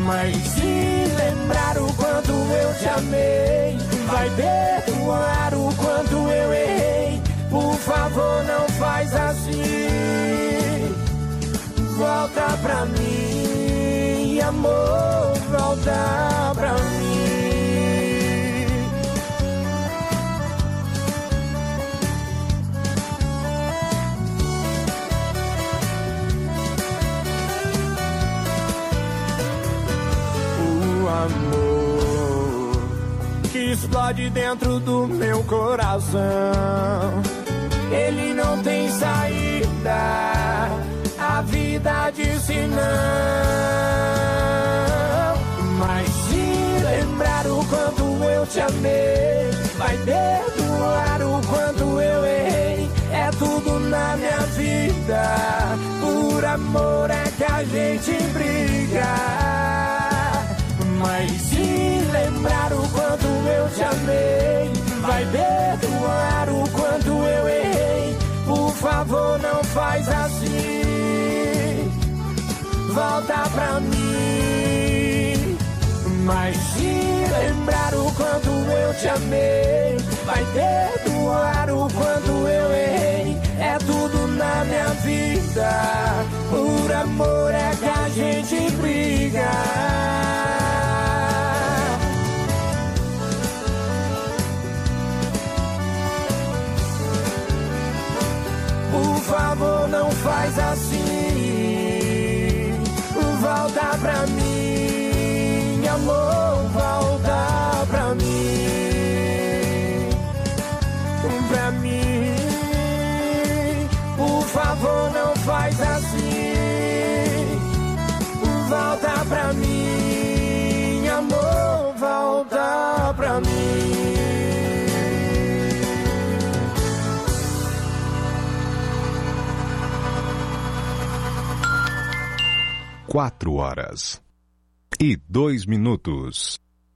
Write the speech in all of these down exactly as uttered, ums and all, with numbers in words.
Mas se lembrar o quanto eu te amei, vai perdoar o quanto eu errei. Por favor, não faz assim. Volta pra mim, amor, volta pra mim. O amor que explode dentro do meu coração, ele não tem saída, a vida disse não. Mas se lembrar o quanto eu te amei, vai perdoar o quanto eu errei. É tudo na minha vida, por amor é que a gente briga. Mas se lembrar o quanto eu te amei, vai perdoar o quanto eu errei. Por favor, não faz assim. Volta pra mim. Mas se lembrar o quanto eu te amei, vai perdoar o quanto eu errei. É tudo na minha vida, por amor é que a gente briga. Por favor, não faz assim. Volta pra mim, amor, volta pra mim. Pra mim, por favor, não faz assim. Volta pra mim, amor, volta pra mim. Quatro horas e dois minutos.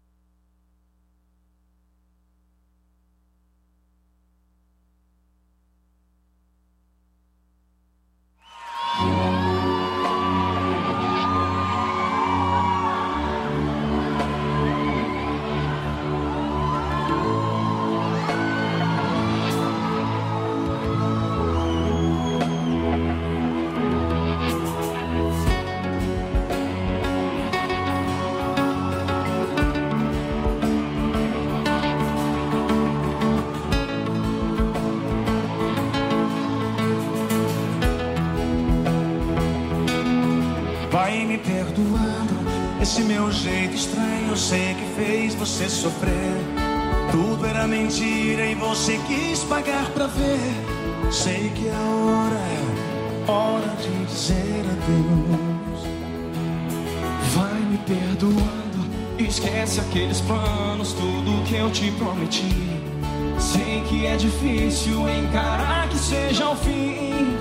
Vai me perdoando esse meu jeito estranho. Eu sei que fez você sofrer. Tudo era mentira e você quis pagar pra ver. Sei que a hora é hora de dizer adeus. Vai me perdoando, esquece aqueles planos, tudo que eu te prometi. Sei que é difícil encarar que seja o fim,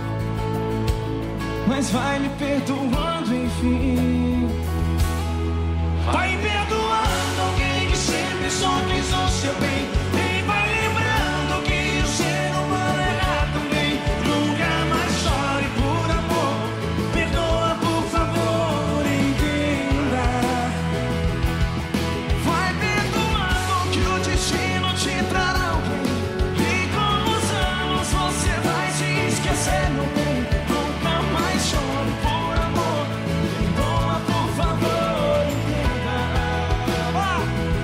mas vai me perdoando, enfim. Vai perdoando alguém que sempre só quis o seu bem. E vai lembrando que o ser humano erra também. Nunca mais chore por amor. Perdoa, por favor, entenda. Vai perdoando que o destino te trará alguém. E com os anos você vai se esquecer, meu bem. Chore por amor, perdoa, por favor, entenda. Ah!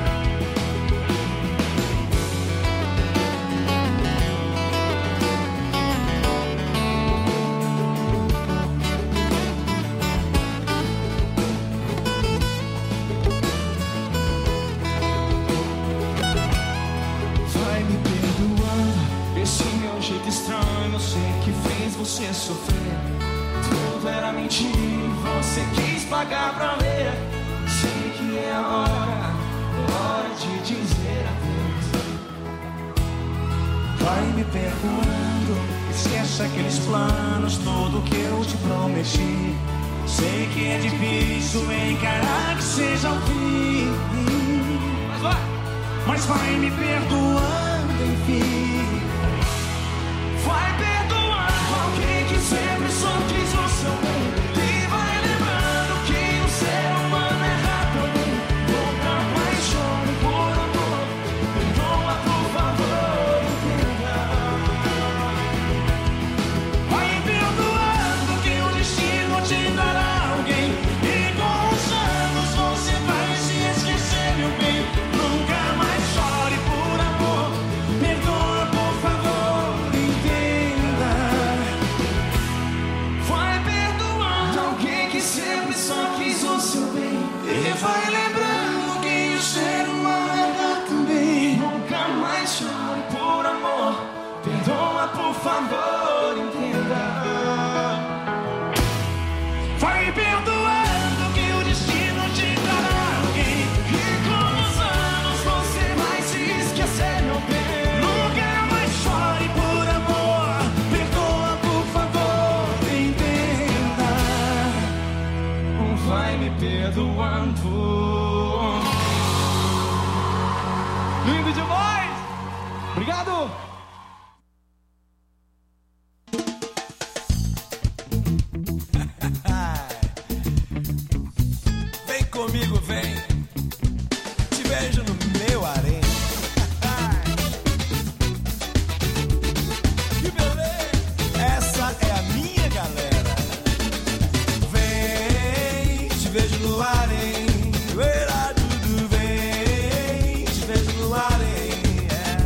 Vai me perdoando esse meu jeito estranho. Eu sei que fez você sofrer. Tudo era mentira, você quis pagar pra ver. Sei que é a hora, hora de dizer adeus. Vai me perdoando, esquece aqueles planos, tudo que eu te prometi. Sei que é difícil encarar que seja o fim, mas vai, mas vai me perdoando, enfim. Vai perdoando alguém que sempre só quis o seu bem. E vai lembrando que o ser humano é só quis o seu bem. E vai lembrando que o ser humano é também. Nunca mais chore por amor, perdoa por favor, entenda. Vai perdoando que o destino te dará alguém. E com os anos você vai se esquecer, meu bem. Nunca mais chore por amor, perdoa por favor, entenda. Vai me perdoando. Lindo demais! Obrigado! Vem comigo, vem. Te vejo no meu harém. Que beleza! Essa é a minha galera. Vem, te vejo no harém. Uera, dudu, vem, te vejo no harém.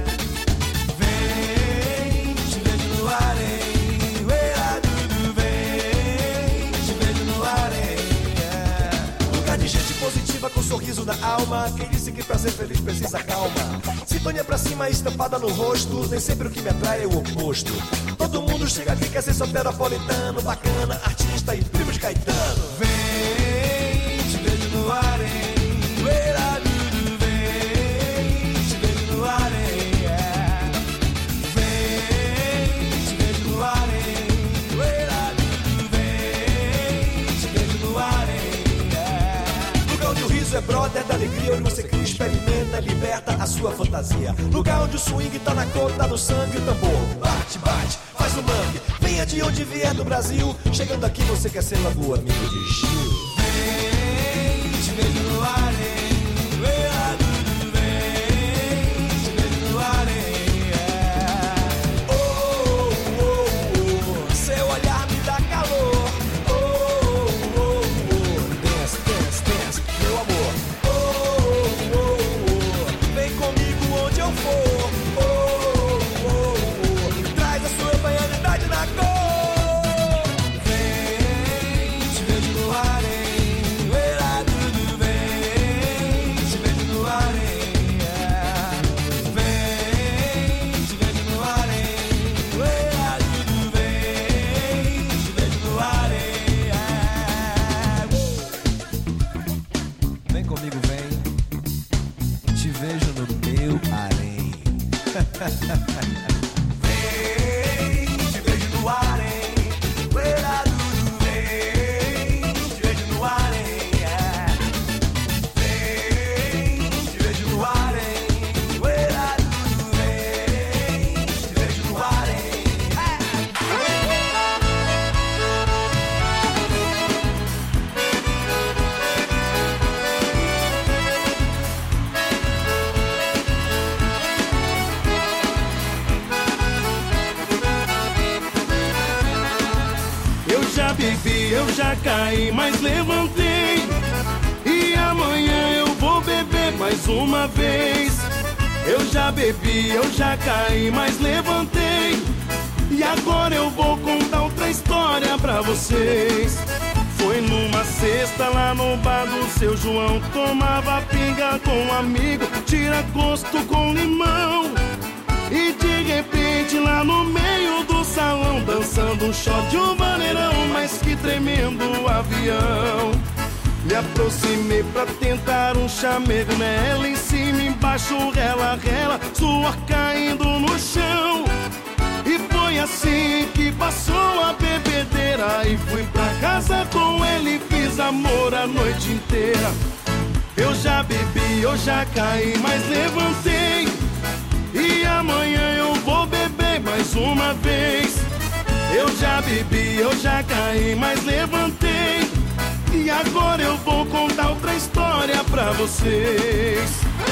Vem, te vejo no harém. Uera, dudu, vem, te vejo no harém. Lugar de gente positiva com sorriso na alma. Quem disse que pra ser feliz precisa calma? Sintonia pra cima estampada no rosto. Nem sempre o que me atrai é o oposto. Todo mundo chega aqui quer ser soteropolitano, bacana, artista e primo de Caetano. Vem, te vejo no harém. Uera, dudu, vem, te vejo no harém. Vem, te vejo no harém. Uera, dudu, vem, te vejo no harém. Lugar onde o riso é brother da alegria, onde você cria, experimenta, liberta a sua fantasia. Lugar onde o swing tá na cor, tá no sangue, o tambor bate, bate, faz o mangue. Venha de onde vier do Brasil, chegando aqui você quer ser logo amigo de Gil. Vem, te vejo no harém. Uera, dudu, vem, te vejo no harém. Oh, oh, oh, seu olhar me dá calor. Oh, oh, oh, dance, dance, dance, meu amor. Oh, oh, oh, vem comigo onde eu for. Oh, oh, oh, traz a sua baianidade na cor. Vem, te vejo no harém. Uera, dudu, vem, te vejo no harém. Vem, te vejo no harém. Uera, dudu, vem, te vejo no harém. Vem comigo, vem, te vejo no meu harém. Vem, te vejo no harém. Uera, dudu, vem, te vejo no harém. Vem, te vejo no harém. Uera, dudu, vem, te vejo no harém. Eu já bebi, eu já caí, mas levantei. E amanhã eu vou beber mais uma vez. Eu já bebi, eu já caí, mas levantei. E agora eu vou contar outra história pra vocês. Foi numa sexta lá no bar do seu João. Tomava pinga com um amigo, tira gosto com limão. E de repente lá no meio do salão, dançando um shot de um vaneirão, mas que tremendo avião. Me aproximei pra tentar um chamego nela, em cima, embaixo, rela, rela, suor caindo no chão. E foi assim que passou a bebedeira, e fui pra casa com ele, fiz amor a noite inteira. Eu já bebi, eu já caí, mas levantei. E amanhã eu vou beber mais uma vez. Eu já bebi, eu já caí, mas levantei. E agora eu vou contar outra história pra vocês.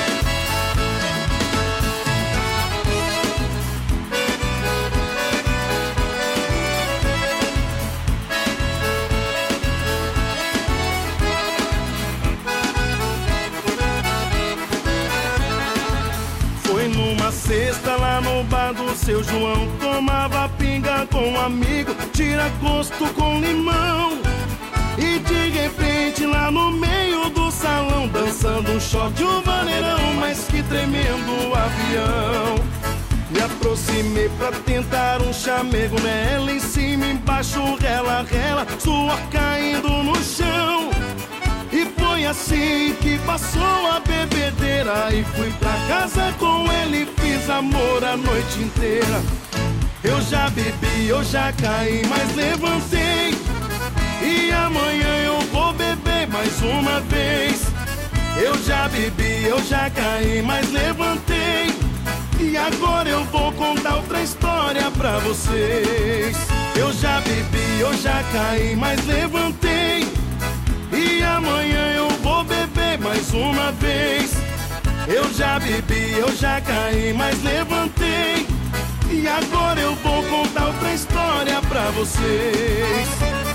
Sexta lá no bar do seu João, tomava pinga com um amigo, tira gosto com limão. E de repente lá no meio do salão, dançando um short, um vaneirão, mas que tremendo avião. Me aproximei pra tentar um chamego nela, em cima, embaixo, rela, rela, suor caindo no chão. E foi assim que passou a bebedeira, e fui pra casa com ele, fiz amor a noite inteira. Eu já bebi, eu já caí, mas levantei. E amanhã eu vou beber mais uma vez. Eu já bebi, eu já caí, mas levantei. E agora eu vou contar outra história pra vocês. Eu já bebi, eu já caí, mas levantei. E amanhã eu vou beber mais uma vez. Eu já bebi, eu já caí, mas levantei. E agora eu vou contar outra história pra vocês.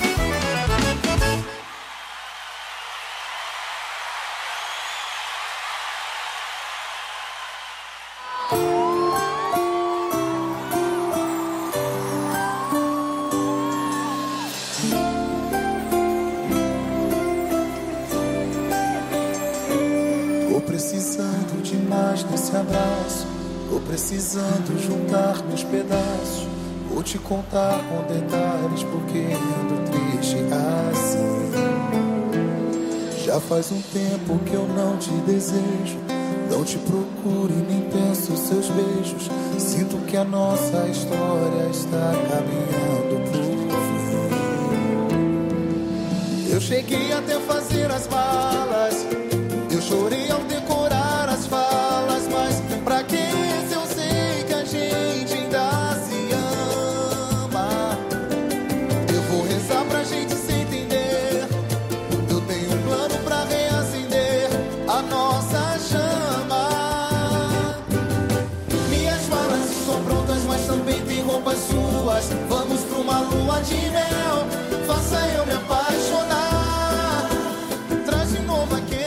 Precisando de mais desse abraço, tô precisando juntar meus pedaços. Vou te contar com detalhes porque ando triste assim. Já faz um tempo que eu não te desejo, não te procuro e nem penso seus beijos. Sinto que a nossa história está caminhando pro fim. Eu cheguei até fazer as malas, eu chorei ao decorar as falas, mas pra que se eu sei que a gente ainda se ama? Eu vou rezar pra gente se entender. Eu tenho um plano pra reacender a nossa chama. Minhas malas estão prontas, mas também tem roupas suas. Vamos pra uma lua de mel, faça eu me apaixonar. Traz de novo aquele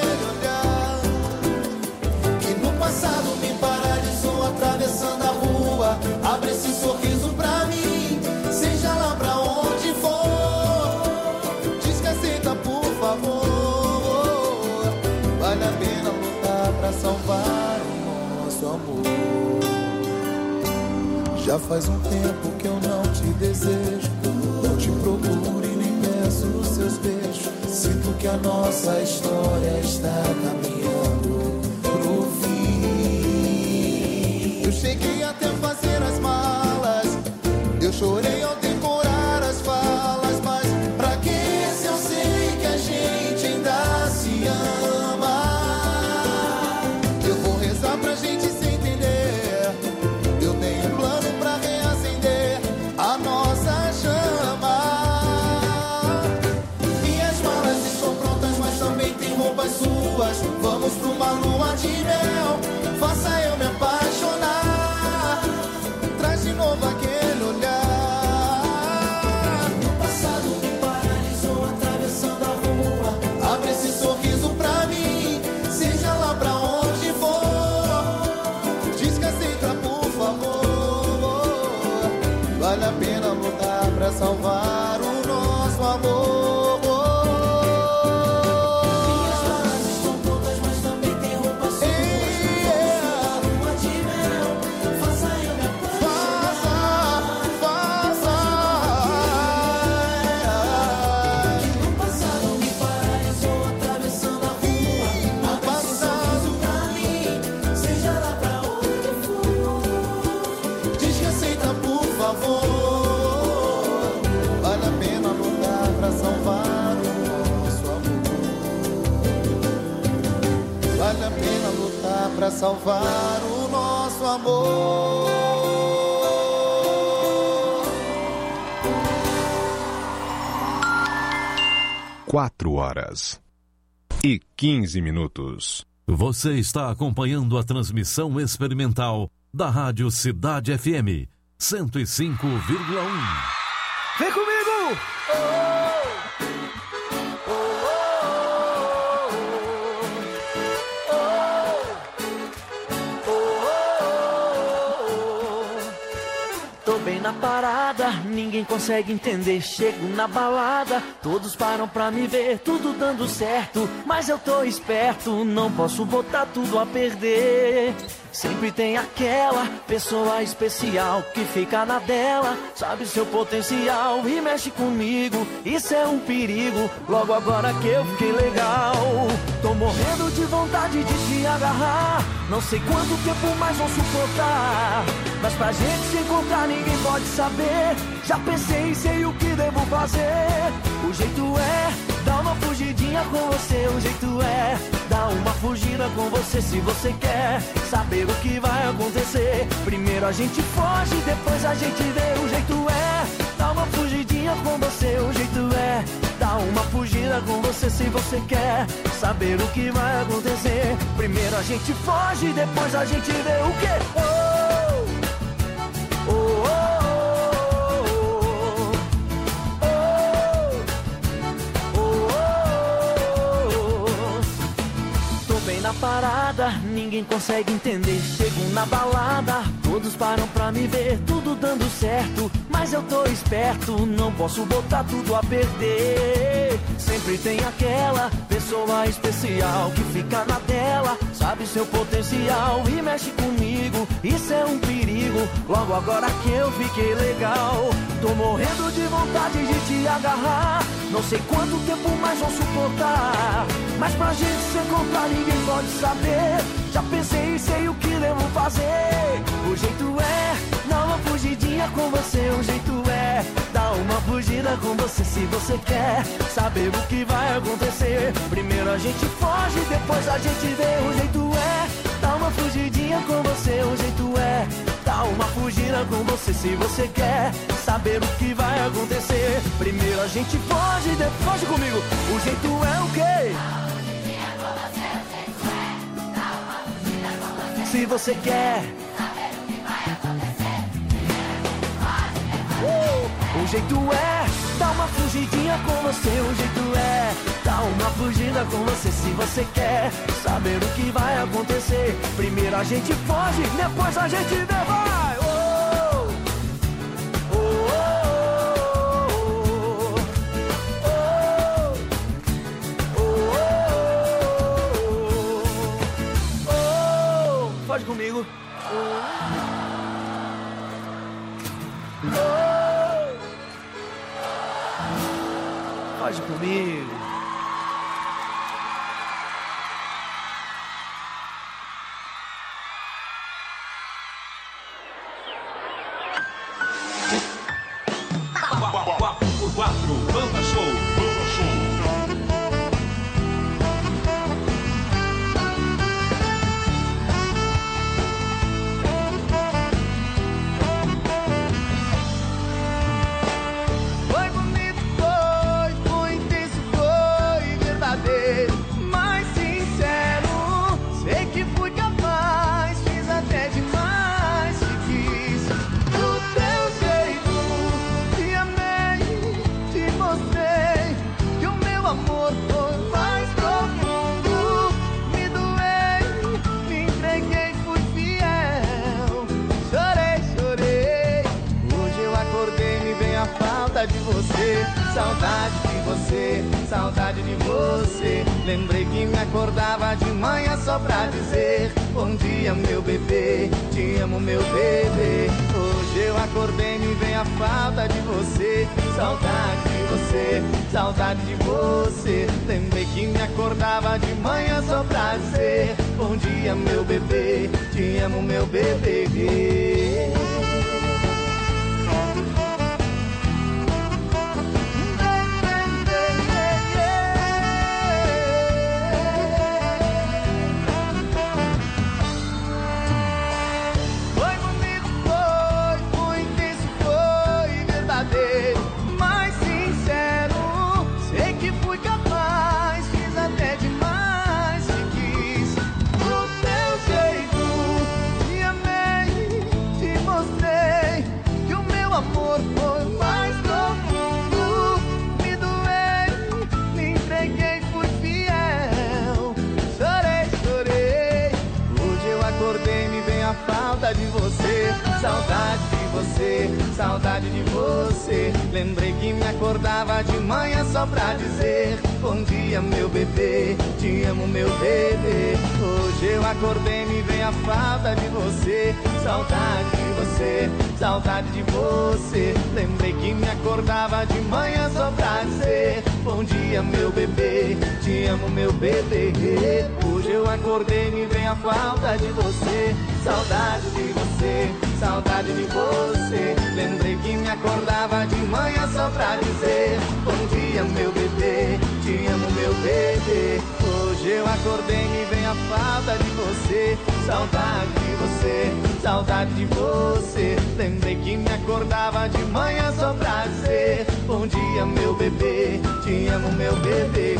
passado me paralisou atravessando a rua. Abre esse sorriso pra mim, seja lá pra onde for. Diz que aceita, por favor. Vale a pena lutar pra salvar o nosso amor. Já faz um tempo que eu não te desejo, não te procuro e nem peço os seus beijos. Sinto que a nossa história está caminhando pro fim. Eu cheguei até fazer as malas, eu chorei ao decorar as falas, mas pra que se eu sei que a gente ainda se ama? Eu vou rezar pra gente se entender. Eu tenho um plano pra reacender a nossa chama. Minhas malas estão prontas, mas também tem roupas suas. Vamos pra uma lua de mel, faça eu me apaixonar. Traz de novo aquele olhar. No passado me paralisou atravessando a rua. Abre esse sorriso pra mim, seja lá pra onde for. Diz que aceita, por favor. Vale a pena lutar pra salvar o nosso amor. Pra salvar o nosso amor. Quatro horas e quinze minutos. Você está acompanhando a transmissão experimental da Rádio Cidade F M cento e cinco vírgula um. Vem comigo! Tô bem na parada, ninguém consegue entender. Chego na balada, todos param pra me ver, tudo dando certo, mas eu tô esperto, não posso botar tudo a perder. Sempre tem aquela pessoa especial que fica na dela, sabe seu potencial e mexe comigo, isso é um perigo, logo agora que eu fiquei legal. Tô morrendo de vontade de te agarrar, não sei quanto tempo mais vou suportar, mas pra gente se encontrar ninguém pode saber. Já pensei e sei o que devo fazer. O jeito é dar uma fugidinha com você, o jeito é dar uma fugida com você. Se você quer saber o que vai acontecer, primeiro a gente foge, depois a gente vê. O jeito é dar uma fugidinha com você, o jeito é dar uma fugida com você. Se você quer saber o que vai acontecer, primeiro a gente foge, depois a gente vê. O quê? Oh, oh, oh, oh, oh, oh. Tô bem na parada, ninguém consegue entender. Chego na balada, todos param pra me ver, tudo dando certo, mas eu tô esperto, não posso botar tudo a perder. Sempre tem aquela pessoa especial que fica na tela, sabe seu potencial e mexe comigo, isso é um perigo, logo agora que eu fiquei legal. Tô morrendo de vontade de te agarrar, não sei quanto tempo mais vou suportar, mas pra gente se encontrar ninguém pode saber. Já pensei e sei o que devo fazer. O jeito é dar uma fugidinha com você, o jeito é dar uma fugida com você. Se você quer saber o que vai acontecer, primeiro a gente foge, depois a gente vê. O jeito é dar uma fugidinha com você, o jeito é dar uma fugida com você. Se você quer saber o que vai acontecer, primeiro a gente foge, depois foge comigo. O jeito é o quê? Se você quer saber o que vai acontecer, uh! O jeito é dar uma fugidinha com você, o jeito é dar uma fugida com você. Se você quer saber o que vai acontecer, primeiro a gente foge, depois a gente vê, vai! Oh! Pode comigo. Oh. Oh. Pode comigo. quatro por quatro, Banda Show. Banda Show. De você, saudade de você, saudade de você. Lembrei que me acordava de manhã só pra dizer bom dia, meu bebê, te amo, meu bebê. Hoje eu acordei, me vem a falta de você, saudade de você, saudade de você. Lembrei que me acordava de manhã só pra dizer bom dia, meu bebê, te amo, meu bebê. Falta de você, saudade de você, saudade de você. Lembrei que me acordava de manhã só pra dizer bom dia, meu bebê, te amo, meu bebê. Hoje eu acordei, me vem a falta de você, saudade de você, saudade de você. Lembrei que me acordava de manhã só pra dizer bom dia, meu bebê, te amo, meu bebê. Hoje eu acordei, me vem a falta de você, saudade de você, saudade de você. Lembrei que me acordava de manhã só pra dizer bom dia, meu bebê, te amo, meu bebê. Hoje eu acordei, me vem a falta de você, saudade de você, saudade de você. Lembrei que me acordava de manhã só pra dizer bom dia, meu bebê, te amo, meu bebê.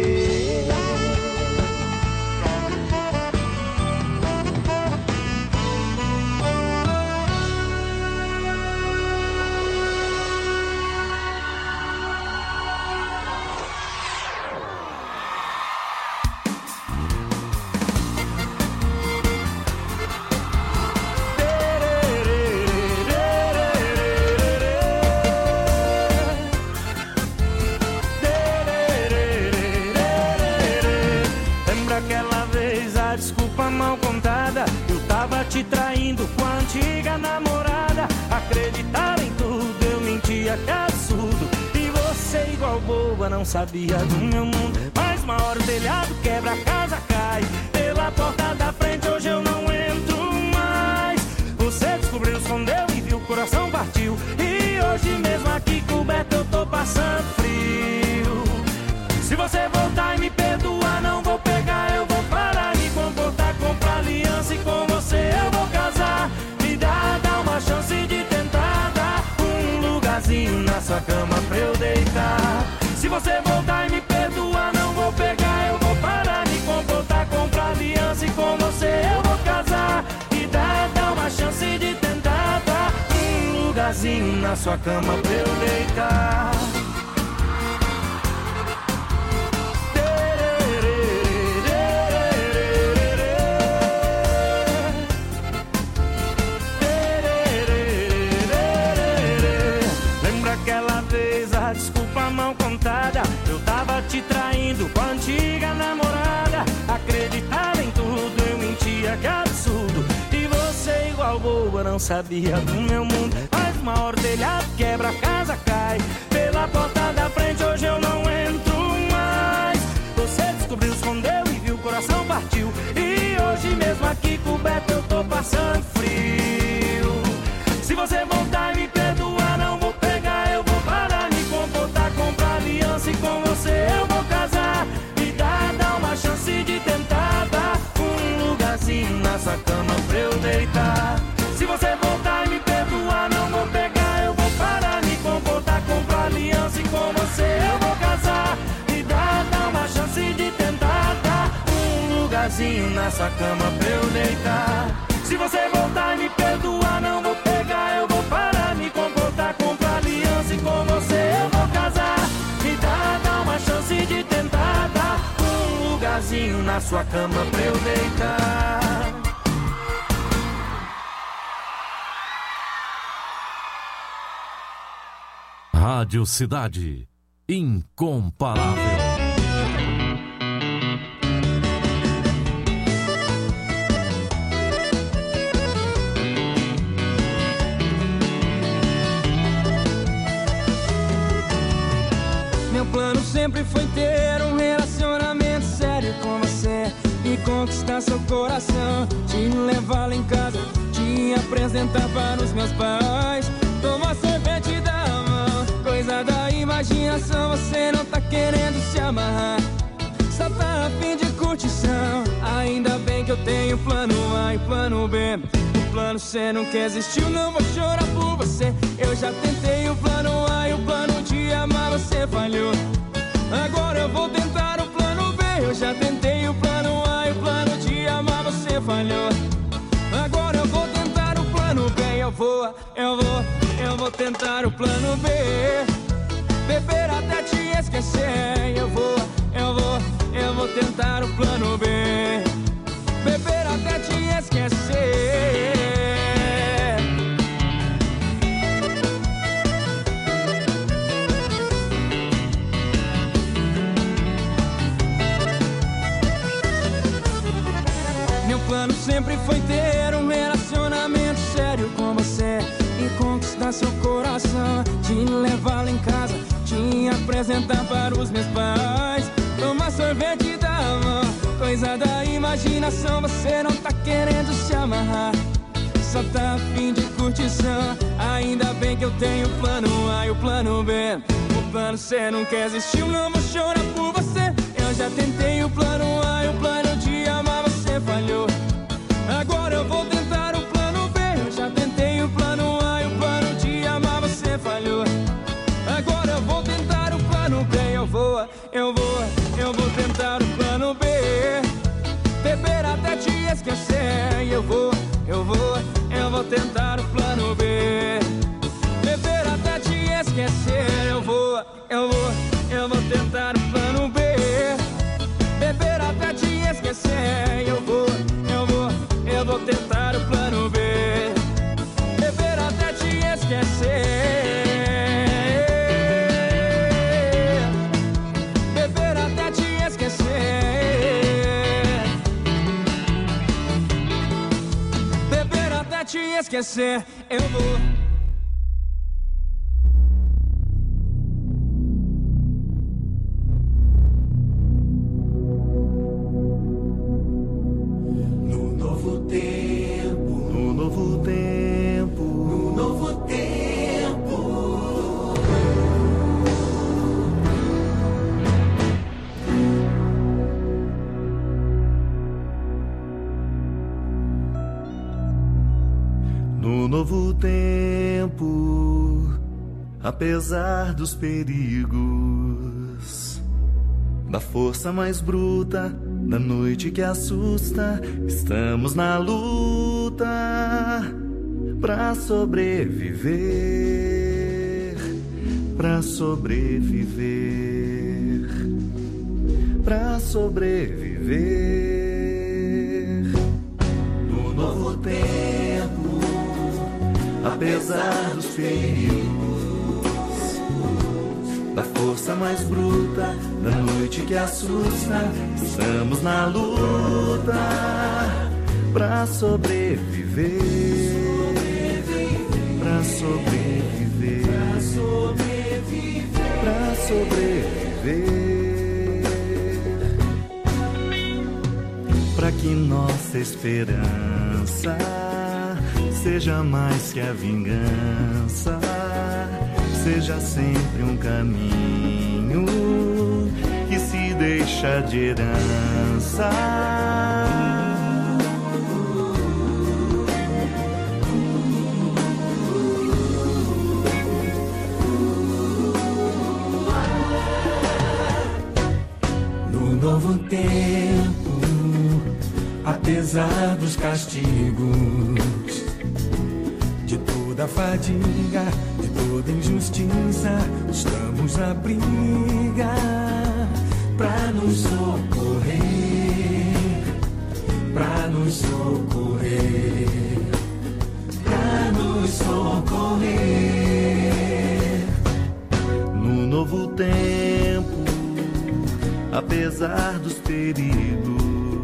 Te traindo com a antiga namorada. Acreditava em tudo, eu mentia, que absurdo. E você igual boba não sabia do meu mundo. Mas uma hora o telhado quebra, a casa cai. Pela porta da frente hoje eu não entro mais. Você descobriu, escondeu e viu, o coração partiu. E hoje mesmo aqui coberto eu tô passando frio. Se você voltar e me perdoar, não vou pegar, eu vou parar, me comportar, comprar aliança e com você eu vou casar. Me dá, dá uma chance de tentar dar um lugarzinho na sua cama pra eu deitar. Se você voltar e me perdoar, não vou pegar, eu vou parar, me comportar, comprar aliança e com você eu vou casar. Me dá, dá uma chance de tentar dar um lugarzinho na sua cama pra eu deitar. Eu tava te traindo com a antiga namorada. Acreditava em tudo, eu mentia, que absurdo. E você igual boba não sabia do meu mundo. Mas uma hora o telhado quebra, a casa cai. Pela porta da frente hoje eu não entro mais. Você descobriu, escondeu e viu, o coração partiu. E hoje mesmo aqui coberto eu tô passando frio. Se você voltar e me perdoar, não vou pegar, eu vou parar, me comportar, comprar aliança e com você eu vou casar. Me dá, dá uma chance de tentar dar um lugarzinho na sua cama pra eu deitar. Se você voltar e me perdoar, não vou pegar, eu vou parar, me comportar, comprar aliança e com você eu vou casar. Me dá, dá uma chance de tentar dar um lugarzinho na sua cama pra eu deitar. Se você voltar e me perdoar, não vou pegar, eu vou parar, me comportar, comprar aliança e com você eu vou casar. Me dá, dá uma chance de tentar dar um lugarzinho na sua cama pra eu deitar. Rádio Cidade, incomparável. Meu plano sempre foi ter um relacionamento sério com você e conquistar seu coração, te levar lá em casa, te apresentar para os meus pais, tomar sorvete da mão, coisa da imaginação. Você não tá querendo se amarrar, só tá a fim de curtição. Ainda bem que eu tenho plano A e plano B. O plano C nunca existiu, não vou chorar por você. Eu já tentei o plano A e o plano de amar, você falhou. Agora eu vou tentar o plano B. Eu já tentei o plano A e o plano de amar, você falhou. Agora eu vou tentar o plano B. Eu vou, eu vou, eu vou tentar o plano B. Beber até te esquecer. Eu vou, eu vou, eu vou tentar o plano B. Beber até te esquecer. plano sempre foi ter um relacionamento sério com você e conquistar seu coração, te levar lá em casa, te apresentar para os meus pais, tomar sorvete da mão, coisa da imaginação. Você não tá querendo se amarrar, só tá a fim de curtição. Ainda bem que eu tenho o plano A e o plano B. O plano C não quer existir, eu não vou chorar por você. Eu já tentei o plano A e o plano de amar, você falhou. Agora eu vou tentar o plano B. Eu já tentei o plano A e o plano de amar, você falhou. Agora eu vou tentar o plano B. Eu vou, eu vou, eu vou tentar o plano B. Beber até te esquecer. Eu vou, eu vou, eu vou tentar o plano B. Beber até te esquecer. Eu vou, eu vou, eu vou tentar o plano B. Beber até te esquecer. Eu vou, eu vou, eu vou tentar o plano B. Beber até te esquecer. Beber até te esquecer. Beber até te esquecer. Eu vou. Novo tempo, apesar dos perigos, da força mais bruta, da noite que assusta, estamos na luta pra sobreviver, pra sobreviver, pra sobreviver. No novo tempo, apesar dos perigos, da força mais bruta, da noite que assusta, estamos na luta pra sobreviver, pra sobreviver, pra sobreviver, pra que nossa esperança seja mais que a vingança, seja sempre um caminho que se deixa de herança. No novo tempo, apesar dos castigos, de toda fadiga, de toda injustiça, estamos na briga pra nos socorrer, pra nos socorrer, pra nos socorrer. No novo tempo, apesar dos perigos,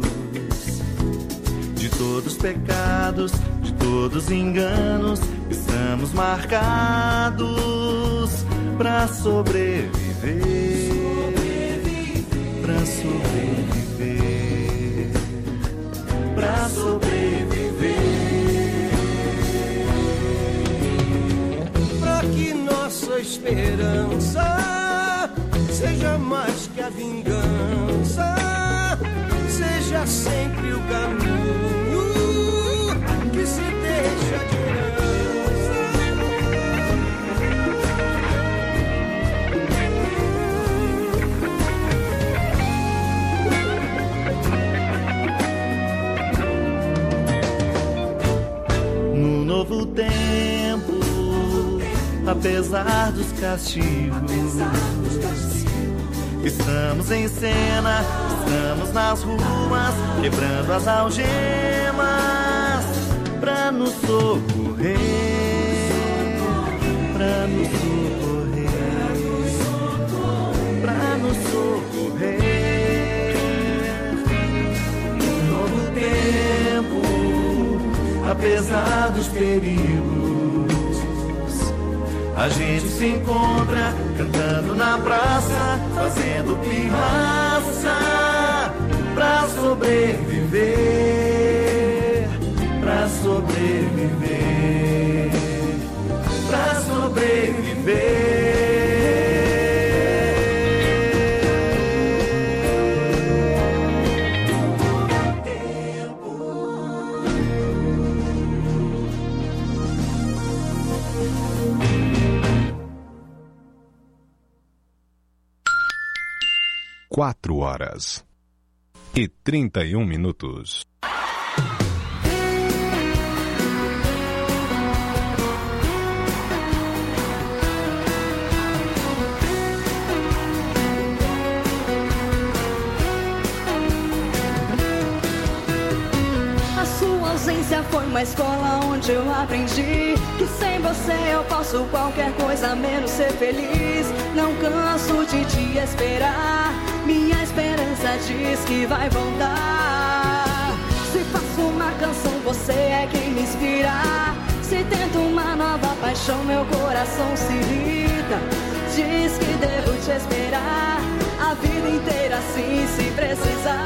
de todos os pecados, de todos os enganos, estamos marcados pra sobreviver, pra sobreviver, pra sobreviver, pra que nossa esperança seja mais que a vingança, seja sempre o caminho que se deixa de herança. No novo tempo, apesar dos castigos, estamos em cena, estamos nas ruas, quebrando as algemas pra nos socorrer, pra nos socorrer, pra nos socorrer. Novo tempo, apesar dos perigos. A gente se encontra cantando na praça, fazendo pirraça pra sobreviver, pra sobreviver, pra sobreviver. Quatro horas e trinta e um minutos. A sua ausência foi uma escola onde eu aprendi que sem você eu posso qualquer coisa menos ser feliz. Não canso de te esperar, minha esperança diz que vai voltar. Se faço uma canção, você é quem me inspira. Se tento uma nova paixão, meu coração se irrita. Diz que devo te esperar a vida inteira, assim se precisar.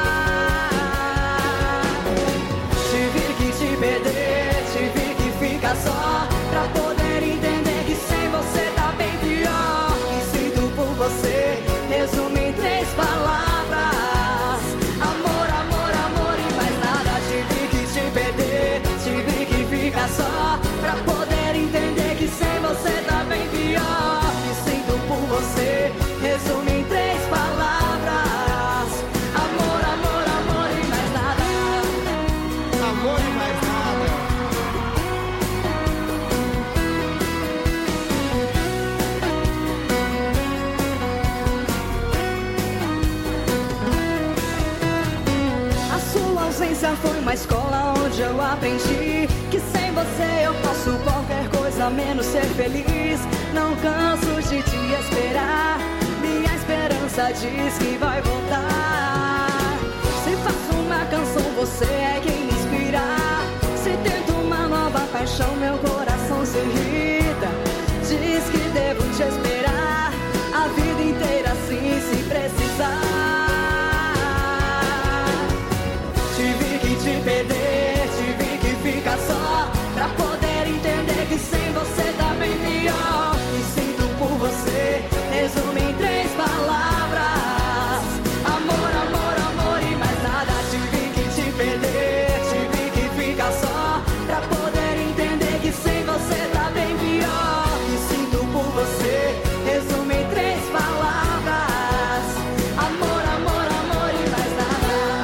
Tive que te perder, tive que ficar só pra poder entender que sem você tá bem pior. E sinto por você, resumo em três palavras: amor, amor, amor e mais nada. Tive que te perder, tive que ficar só pra poder entender que sem você tá bem pior. E sinto por você, resumo em três palavras: amor, amor, amor e mais nada. Amor e mais nada. A sua ausência foi uma escola onde eu aprendi que sem você eu posso qualquer coisa menos ser feliz. Não canso de te esperar, minha esperança diz que vai voltar. Se faço uma canção, você é quem me inspira. Se tento uma nova paixão, meu coração se irrita. Diz que devo te esperar a vida inteira, assim se precisar. Tive que te perder, tive que ficar só pra poder entender que sem você tá bem pior. E sinto por você, resumo em três palavras: amor, amor, amor e mais nada. Tive que te perder, tive que ficar só pra poder entender que sem você tá bem pior. E sinto por você, resumo em três palavras: amor, amor, amor e mais nada.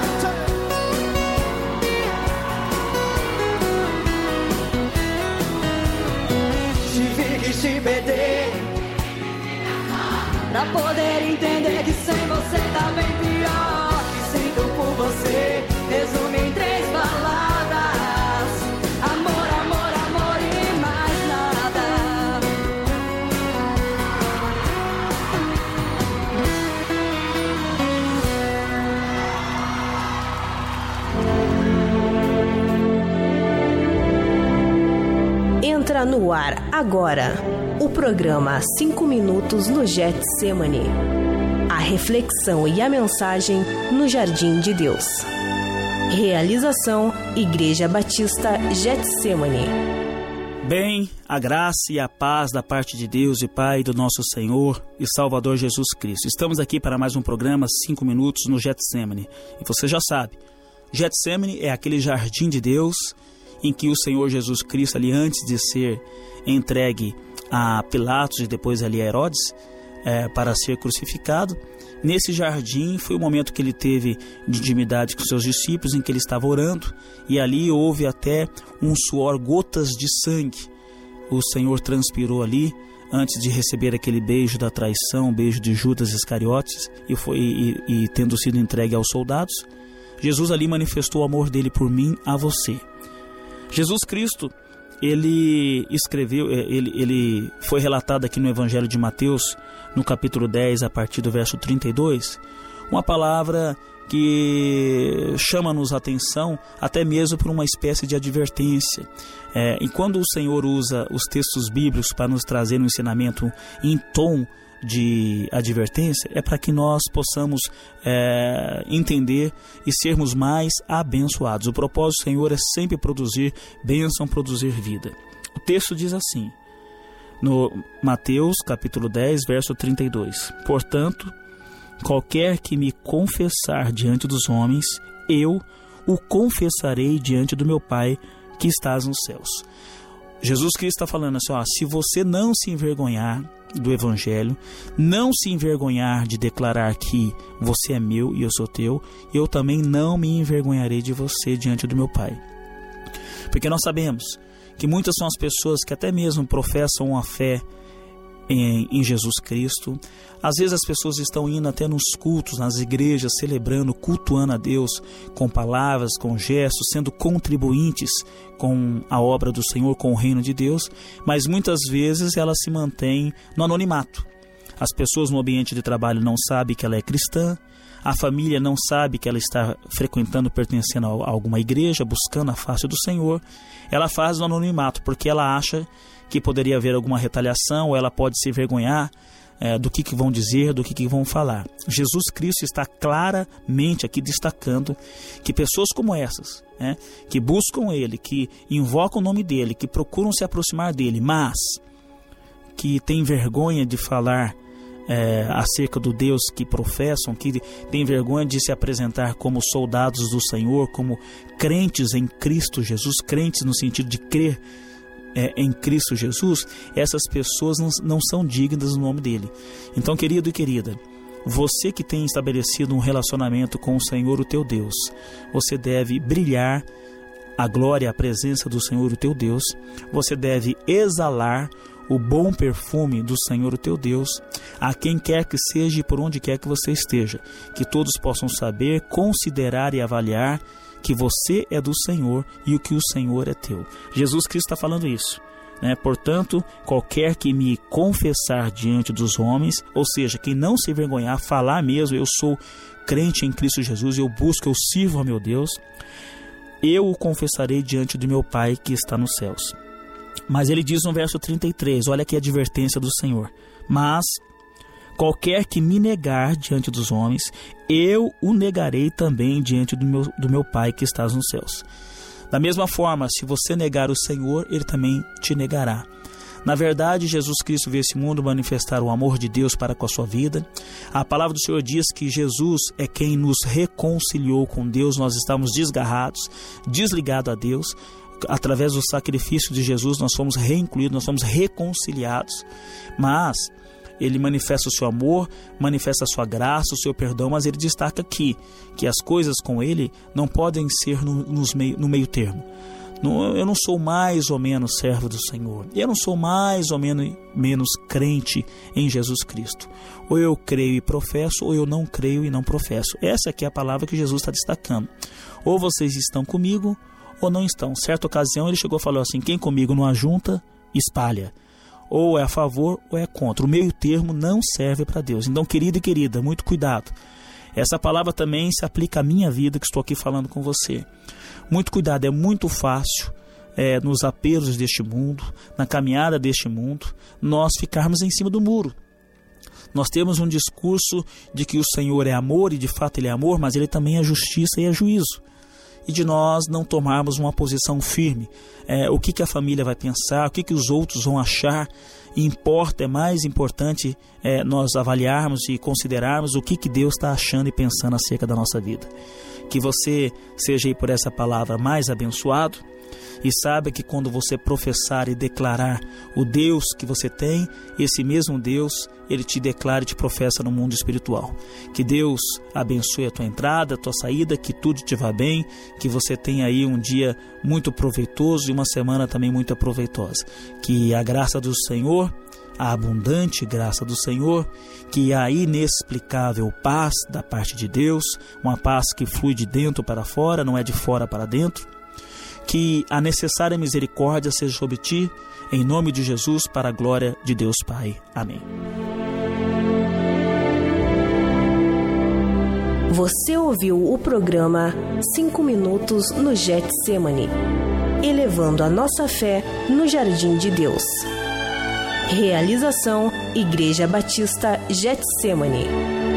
Tive que te perder pra poder entender que sem você tá bem pior. Que sinto por você, resumo em três palavras: amor, amor, amor e mais nada. Entra no ar agora o programa Cinco Minutos no Getsemane. A reflexão e a mensagem no Jardim de Deus. Realização Igreja Batista Getsemane. Bem, a graça e a paz da parte de Deus e Pai do nosso Senhor e Salvador Jesus Cristo. Estamos aqui para mais um programa Cinco Minutos no Getsemane. E você já sabe, Getsemane é aquele jardim de Deus em que o Senhor Jesus Cristo, ali antes de ser entregue a Pilatos e depois ali a Herodes, é, para ser crucificado, nesse jardim foi o momento que ele teve de intimidade com seus discípulos, em que ele estava orando, e ali houve até um suor, gotas de sangue. O Senhor transpirou ali antes de receber aquele beijo da traição, o beijo de Judas Iscariotes, e, foi, e, e tendo sido entregue aos soldados, Jesus ali manifestou o amor dele por mim, a você. Jesus Cristo, ele escreveu, ele, ele foi relatado aqui no Evangelho de Mateus, no capítulo dez, a partir do verso trinta e dois, uma palavra que chama-nos a atenção até mesmo por uma espécie de advertência. É, e quando o Senhor usa os textos bíblicos para nos trazer um ensinamento em tom de advertência, é para que nós possamos é, entender e sermos mais abençoados. O propósito do Senhor é sempre produzir bênção, produzir vida. O texto diz assim, no Mateus capítulo dez, verso trinta e dois: portanto, qualquer que me confessar diante dos homens, eu o confessarei diante do meu Pai que estás nos céus. Jesus Cristo está falando assim, ó, se você não se envergonhar do Evangelho, não se envergonhar de declarar que você é meu e eu sou teu, eu também não me envergonharei de você diante do meu Pai. Porque nós sabemos que muitas são as pessoas que até mesmo professam uma fé Em, em Jesus Cristo. Às vezes as pessoas estão indo até nos cultos, nas igrejas, celebrando, cultuando a Deus com palavras, com gestos, sendo contribuintes com a obra do Senhor, com o reino de Deus, mas muitas vezes ela se mantém no anonimato. As pessoas no ambiente de trabalho não sabem que ela é cristã, a família não sabe que ela está frequentando, pertencendo a alguma igreja, buscando a face do Senhor. Ela faz no anonimato porque ela acha que poderia haver alguma retaliação, ou ela pode se envergonhar é, do que, que vão dizer, do que, que vão falar. Jesus Cristo está claramente aqui destacando que pessoas como essas, né, que buscam Ele, que invocam o nome dEle, que procuram se aproximar dEle, mas que têm vergonha de falar é, acerca do Deus que professam, que têm vergonha de se apresentar como soldados do Senhor, como crentes em Cristo Jesus, crentes no sentido de crer É, em Cristo Jesus, essas pessoas não, não são dignas do nome dele. Então, querido e querida, você que tem estabelecido um relacionamento com o Senhor, o teu Deus, você deve brilhar a glória, a presença do Senhor, o teu Deus. Você deve exalar o bom perfume do Senhor, o teu Deus, a quem quer que seja e por onde quer que você esteja, que todos possam saber, considerar e avaliar que você é do Senhor e o que o Senhor é teu. Jesus Cristo está falando isso, né? Portanto, qualquer que me confessar diante dos homens, ou seja, quem não se envergonhar, falar mesmo, eu sou crente em Cristo Jesus, eu busco, eu sirvo a meu Deus, eu o confessarei diante do meu Pai que está nos céus. Mas ele diz no verso trinta e três, olha aqui a advertência do Senhor: mas qualquer que me negar diante dos homens, eu o negarei também diante do meu, do meu Pai que estás nos céus. Da mesma forma, se você negar o Senhor, Ele também te negará. Na verdade, Jesus Cristo veio a esse mundo manifestar o amor de Deus para com a sua vida. A palavra do Senhor diz que Jesus é quem nos reconciliou com Deus. Nós estávamos desgarrados, desligados a Deus. Através do sacrifício de Jesus, nós fomos reincluídos, nós fomos reconciliados. Mas Ele manifesta o seu amor, manifesta a sua graça, o seu perdão, mas ele destaca aqui que as coisas com ele não podem ser no, nos meio, no meio termo. Não, eu não sou mais ou menos servo do Senhor, eu não sou mais ou menos, menos crente em Jesus Cristo. Ou eu creio e professo, ou eu não creio e não professo. Essa aqui é a palavra que Jesus está destacando. Ou vocês estão comigo, ou não estão. Certa ocasião ele chegou e falou assim: quem comigo não ajunta, espalha. Ou é a favor ou é contra. O meio termo não serve para Deus. Então, querido e querida, muito cuidado. Essa palavra também se aplica à minha vida, que estou aqui falando com você. Muito cuidado, é muito fácil é, nos apelos deste mundo, na caminhada deste mundo, nós ficarmos em cima do muro. Nós temos um discurso de que o Senhor é amor, e de fato Ele é amor, mas Ele também é justiça e é juízo. E de nós não tomarmos uma posição firme. É, o que, que a família vai pensar, o que, que os outros vão achar, importa, é mais importante é, nós avaliarmos e considerarmos o que, que Deus está achando e pensando acerca da nossa vida. Que você seja aí por essa palavra mais abençoado, e saiba que quando você professar e declarar o Deus que você tem, esse mesmo Deus, Ele te declara e te professa no mundo espiritual. Que Deus abençoe a tua entrada, a tua saída, que tudo te vá bem, que você tenha aí um dia muito proveitoso e uma semana também muito proveitosa. Que a graça do Senhor, a abundante graça do Senhor, que a inexplicável paz da parte de Deus, uma paz que flui de dentro para fora, não é de fora para dentro, que a necessária misericórdia seja sobre ti, em nome de Jesus, para a glória de Deus Pai. Amém. Você ouviu o programa cinco minutos no Getsemane, elevando a nossa fé no Jardim de Deus. Realização Igreja Batista Getsemane.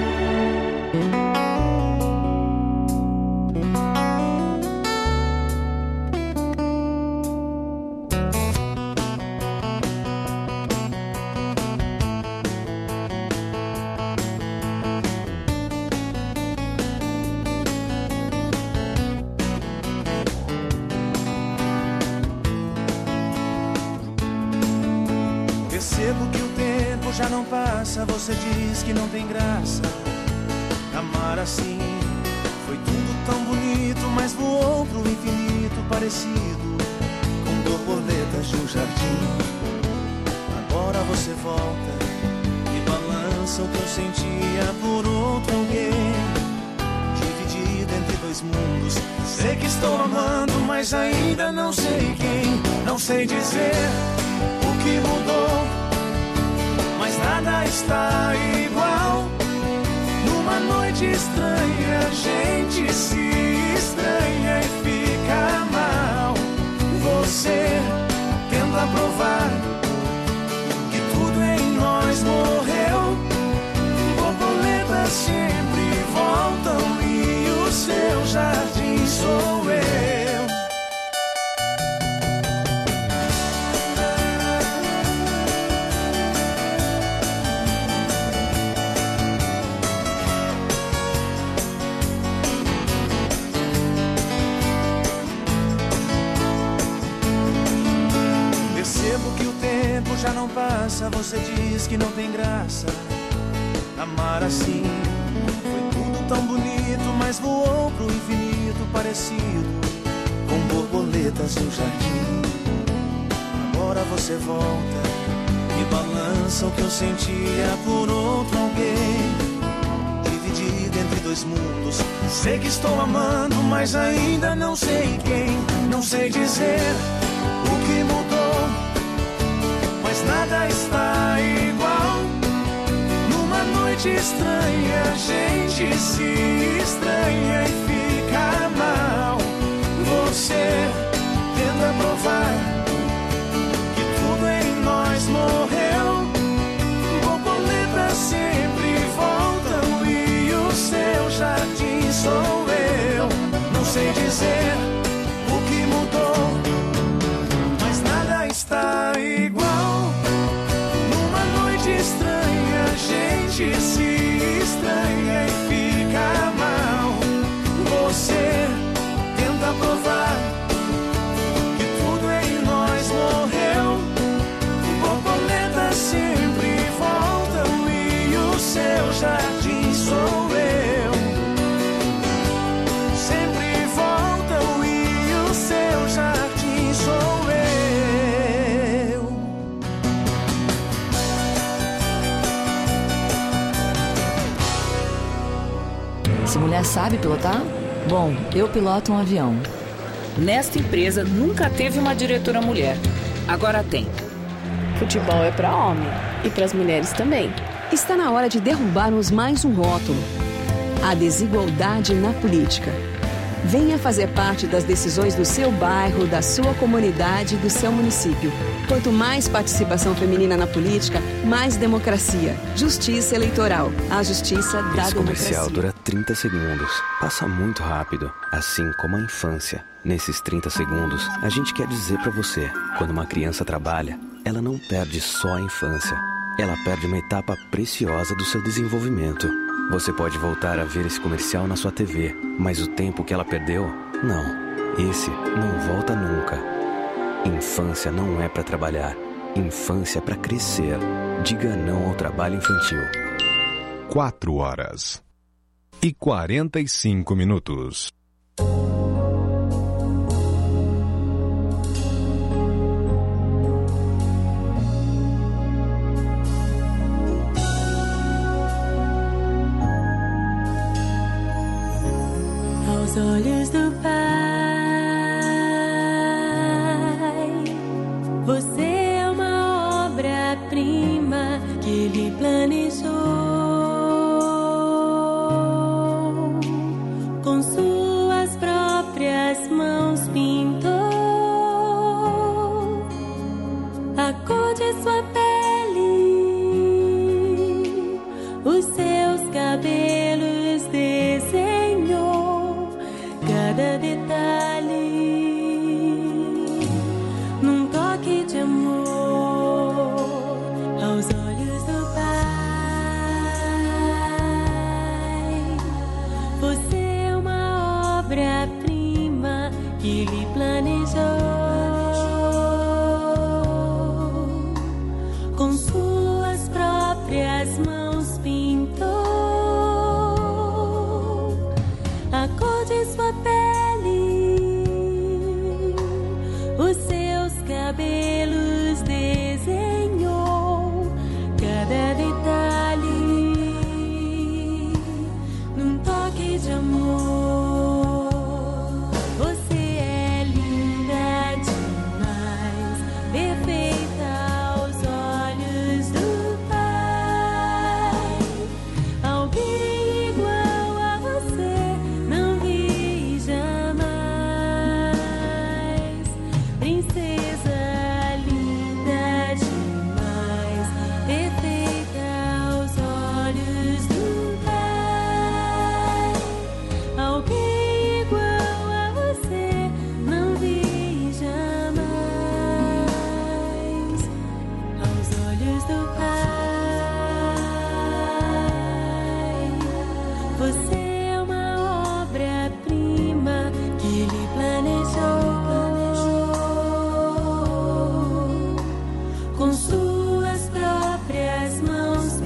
Você diz que não tem graça amar assim. Foi tudo tão bonito, mas voou pro infinito, parecido com borboletas de um jardim. Agora você volta e balança o que eu sentia por outro alguém, dividido entre dois mundos. Sei que estou amando, mas ainda não sei quem. Não sei dizer o que mudou, mas nada está igual. Numa noite estranha, a gente se estranha e fica mal. Você tenta provar que tudo em nós morreu. Borboletas sempre voltam e o seu jardim sou eu. Já não passa, você diz que não tem graça amar assim. Foi tudo tão bonito, mas voou pro infinito, parecido com borboletas no jardim. Agora você volta e balança o que eu sentia por outro alguém, dividido entre dois mundos. Sei que estou amando, mas ainda não sei quem. Não sei dizer o que mudou, mas nada está igual. Numa noite estranha, a gente se estranha e fica mal. Você tenta provar que tudo em nós morreu. Borboletas sempre voltam e o seu jardim sou eu. Não sei dizer o que mudou, mas nada está igual. Estranha, a gente se estranha e fica mal. Você tenta provar que tudo em nós morreu. Borboletas sempre voltam e o seu jardim sou eu. Sempre voltam e o seu jardim sou eu. Essa mulher sabe pilotar? Bom, eu piloto um avião. Nesta empresa nunca teve uma diretora mulher. Agora tem. Futebol é para homem e para as mulheres também. Está na hora de derrubarmos mais um rótulo: a desigualdade na política. Venha fazer parte das decisões do seu bairro, da sua comunidade, do seu município. Quanto mais participação feminina na política, mais democracia. Justiça eleitoral. A justiça da Esse comercial democracia. dura trinta segundos. Passa muito rápido, assim como a infância. Nesses trinta segundos, a gente quer dizer pra você: quando uma criança trabalha, ela não perde só a infância. Ela perde uma etapa preciosa do seu desenvolvimento. Você pode voltar a ver esse comercial na sua T V, mas o tempo que ela perdeu, não. Esse não volta nunca. Infância não é pra trabalhar. Infância é pra crescer. Diga não ao trabalho infantil. Quatro horas e quarenta e cinco minutos. Aos olhos do Pai, você é uma obra-prima que Ele planejou. próprias mãos pintou a cor de sua pele, os seus cabelos desenhou cada detalhe num toque de amor aos olhos do Pai. Você é uma obra-prima que Ele planejou. Com suas próprias mãos pintou a cor de sua pele, os seus cabelos desenhou cada detalhe num toque de amor. Você é linda demais, perfeita aos olhos do Pai. Alguém igual a você não vi jamais. Princesa linda demais, perfeita aos olhos do Pai. Alguém igual a você não vi jamais. Aos olhos do Pai, você é uma obra-prima que Ele planejou. Com suas próprias mãos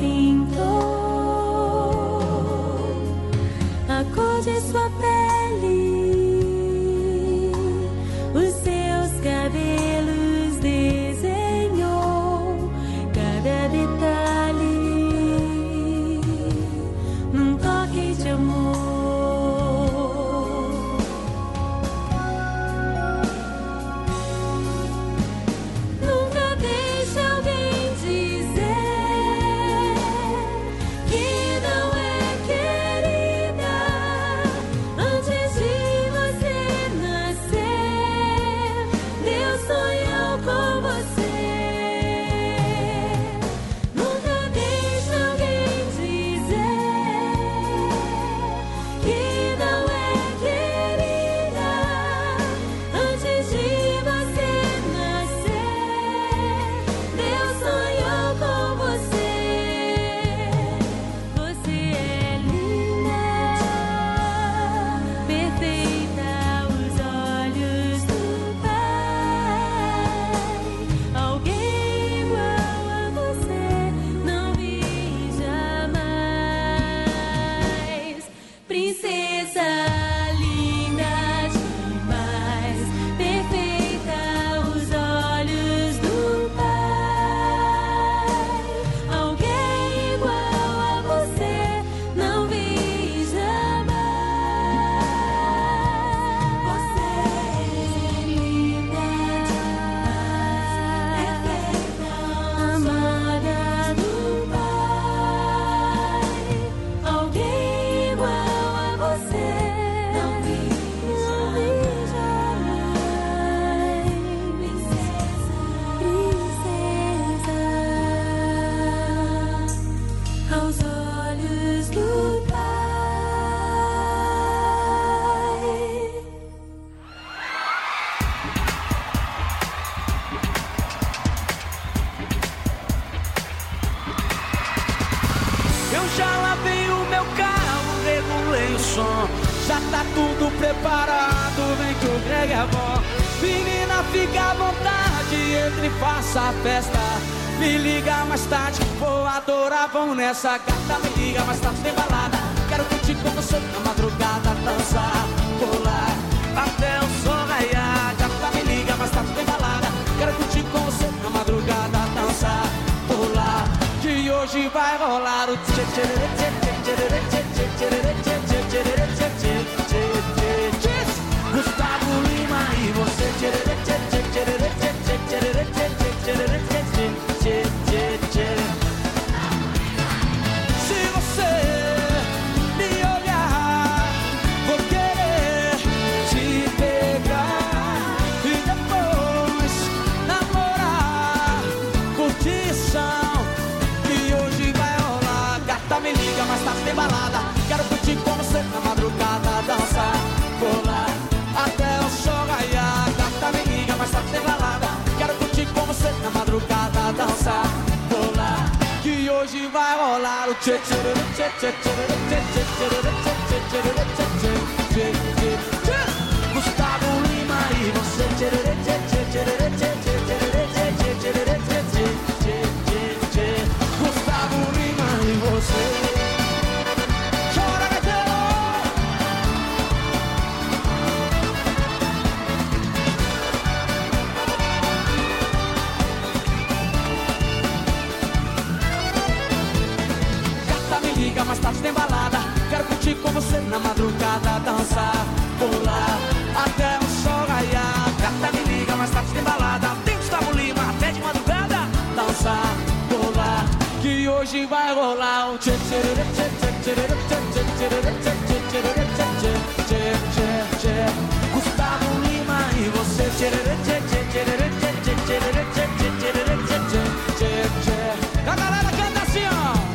pintou a cor de sua pele, os seus cabelos desenhou cada detalhe num toque de amor. Nunca deixe alguém dizer que não é querida antes de você nascer. Deus sonhou com você. Nunca deixe alguém dizer que não é querida antes de você nascer. Deus sonhou com você. Você é linda, perfeita aos olhos do Pai. Alguém igual a você não vi jamais. Princesa linda demais, perfeita aos olhos do Pai. Alguém igual a você não vi jamais. Você é linda demais, perfeita, amada do Pai. Alguém igual a você não vi jamais. Princesa, princesa, aos olhos do Pai. Eu já lavei o meu carro, regulei o som. Já tá tudo preparado, vem que o Greg é bom. Menina, fica à vontade, entre e faça a festa. Me liga mais tarde, vou adorar, vamos nessa gata. Me liga mais tarde, tem balada. Quero curtir com você na madrugada, dançar, pular até o sol raiar. Gata, me liga mais tarde, tem balada. Quero curtir com você na madrugada, dançar, pular. Que hoje vai rolar o tchê tchê tchê tchê tchê tchê tchê tchê tchê tchê tchê tchê tchê tchê. Gustavo Lima e você tchê tchê tchê tchê tchê tchê tchê tchê tchê tchê tchê tchê. Se você me olhar, vou querer te ver. rolar o tchê tchê tchê tchê tchê tchê tchê tchê tchê tchê tchê. Gustavo Lima e você tchê tchê tchê tchê tchê tchê tchê tchê tchê tchê tchê. Gustavo Lima e você. Mais tarde tem balada, quero curtir com você na madrugada, dançar, pular, até o sol raiar. Gata me liga, mais tarde tem balada, tem Gustavo Lima, até de madrugada, dançar, pular, que hoje vai rolar um tchê tchê tchê tchê tchê tchê tchê tchê tchê tchê. Gustavo Lima e você tchê tchê tchê tchê tchê tchê tchê tchê tchê. A galera canta assim, ó.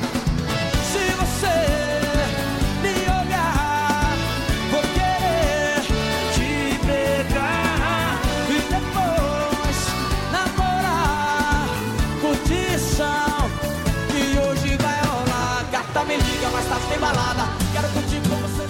Me liga, mais tarde tem balada, quero curtir com você.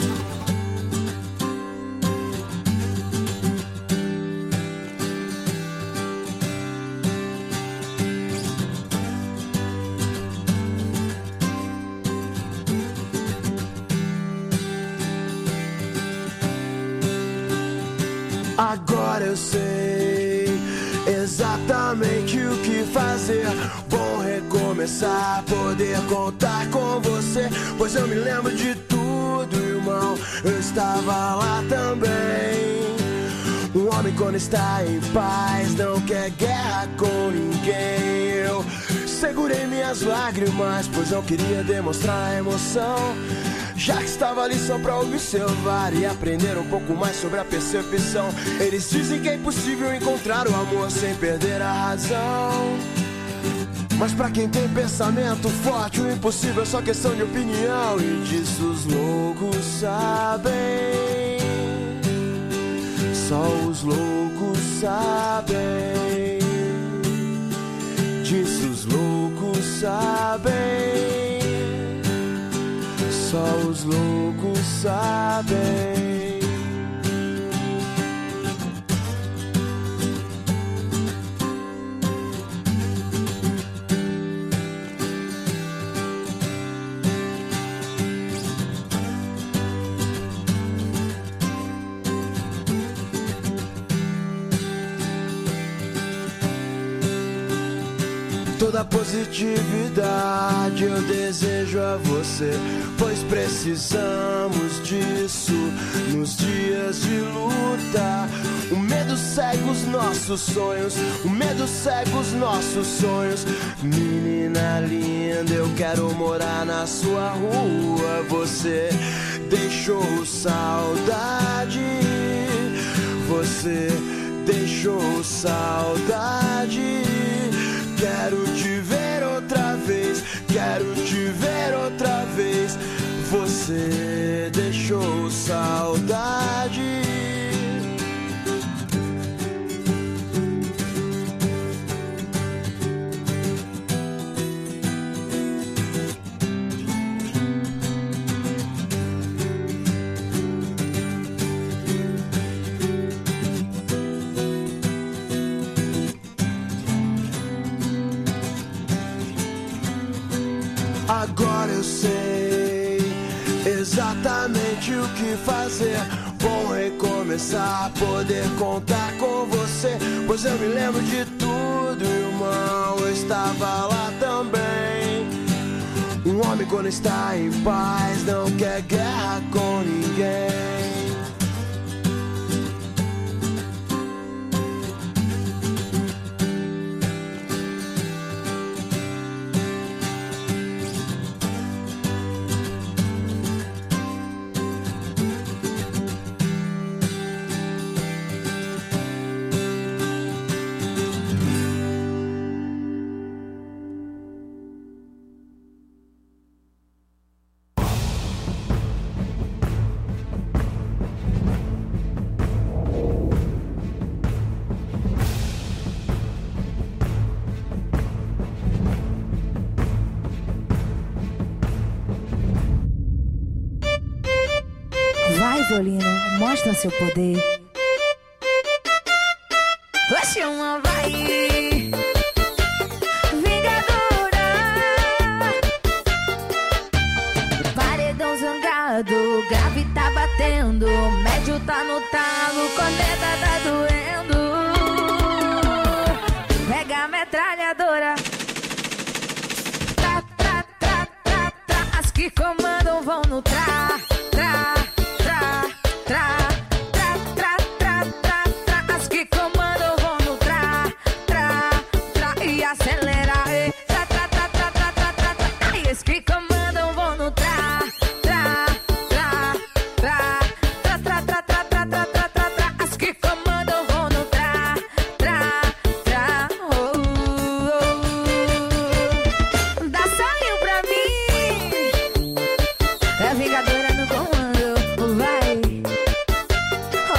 Agora eu sei exatamente o que fazer. Bom recomeçar, poder contar com você, pois eu me lembro de tudo, irmão. Eu estava lá também. Um homem quando está em paz não quer guerra com ninguém. Eu segurei minhas lágrimas, pois não queria demonstrar emoção, já que estava ali só pra observar e aprender um pouco mais sobre a percepção. Eles dizem que é impossível encontrar o amor sem perder a razão, mas pra quem tem pensamento forte, o impossível é só questão de opinião. E disso os loucos sabem, só os loucos sabem. Disso os loucos sabem, só os loucos sabem. Toda positividade eu desejo a você, pois precisamos disso nos dias de luta. O medo cega os nossos sonhos, o medo cega os nossos sonhos. Menina linda, eu quero morar na sua rua. Você deixou saudade, você deixou saudade. Quero te ver outra vez, quero te ver outra vez. Você deixou saudade. Agora eu sei exatamente o que fazer. Bom recomeçar, poder contar com você, pois eu me lembro de tudo, irmão. Eu estava lá também. Um homem quando está em paz não quer guerra com ninguém. violino, mostra seu poder. Oxe, uma vai, vingadora. Paredão zangado, grave tá batendo, médio tá no talo, corneta tá doendo. Pega a metralhadora. Tra, tra, tra, tra, tra. As que comandam vão no tra, tra, tra, tra. Acelera, e tra, tra, tra, tra, tra, tra, tra, tra. E os que comandam vão no tra, tra, tra, tra, tra, tra, tra, tra, tra, tra, tra, tra, tra. As que comandam vão no tra, tra, tra, oh, oh, oh. Dá saiu pra mim, é vingadora no comando, vai. Oh,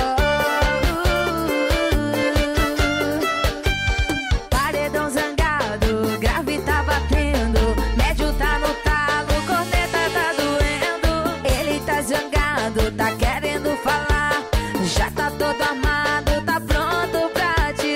oh, oh. Paredão zangado, grave tá batendo, médio tá no talo, corneta tá doendo. Ele tá zangado, tá querendo falar, já tá todo armado, tá pronto pra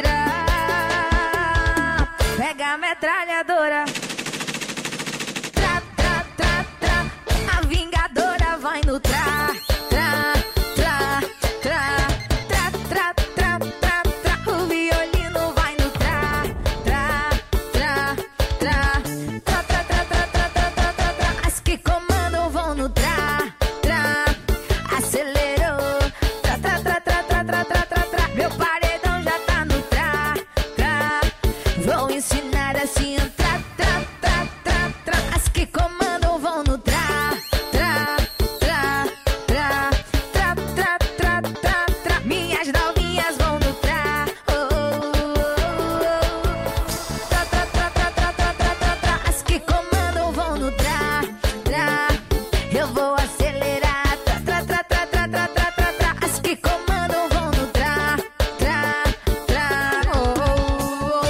atirar. Pega a metralhadora. Tra, tra, tra, tra. A vingadora vai no tra, tra, tra, tra, tra, tra, tra, tra, tra. O violino vai no tra, tra, tra, tra, tra, tra, tra, tra, tra, tra, tra, tra, tra. As que comandam vão no tra, tra. Acelerou. Tra, tra, tra, tra, tra, tra, tra, tra, tra. Meu paredão já tá no tra, tra. Vou ensinar assim, tra, tra, tra, tra, tra. As que comandam vão no tra, tra, tra, tra, tra, tra, tra, tra, tra. Minhas novinhas vão no tra, oh, oh, oh, oh. Tra, tra, tra, tra, tra, tra, tra, tra, tra. As que comandam vão no tra, tra. Eu vou acelerar. Tra, tra, tra, tra, tra, tra, tra, tra, tra. As que comandam vão no tra, tra, tra, oh, oh, oh.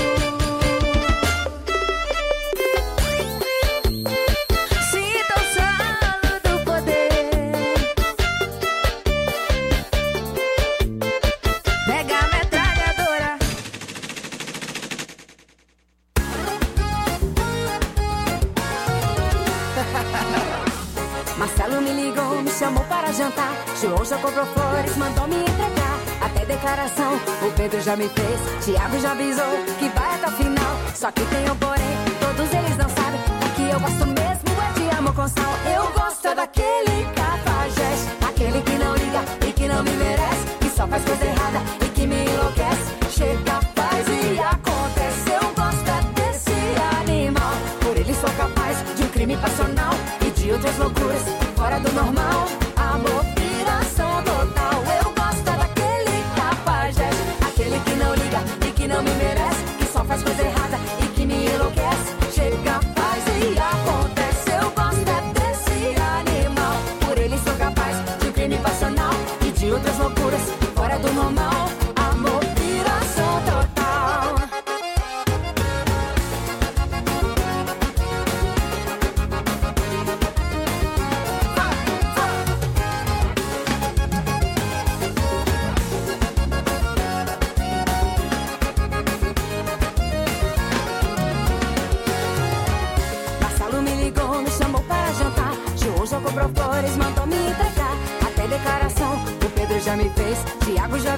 Sinta o solo do poder. Pega a metralhadora. Marcelo me ligou, me chamou para jantar. João já comprou flores, mandou me entregar. Até declaração, o Pedro já me fez. Thiago já avisou que vai até o final. Só que tem um porém, todos eles não sabem. O que eu gosto mesmo é de amor com sal. Eu gosto é daquele cafajeste, aquele que não liga e que não me merece, que só faz coisa errada e que me enlouquece. Chega, faz e acontece. Eu gosto é desse animal. Por ele sou capaz de um crime passional e de outras loucuras fora do normal. Amor, piração total. Eu gosto é daquele cafajeste, aquele que não liga e que não me merece, que só faz coisa errada e que me enlouquece. Chega, faz e acontece. Eu gosto é desse animal. Por ele sou capaz de um crime passional e de outras loucuras fora do normal. Amor, piração total. Marcelo me ligou, me chamou para jantar. João já comprou flores, mandou me entregar. Até declaração, o Pedro já me fez. Thiago já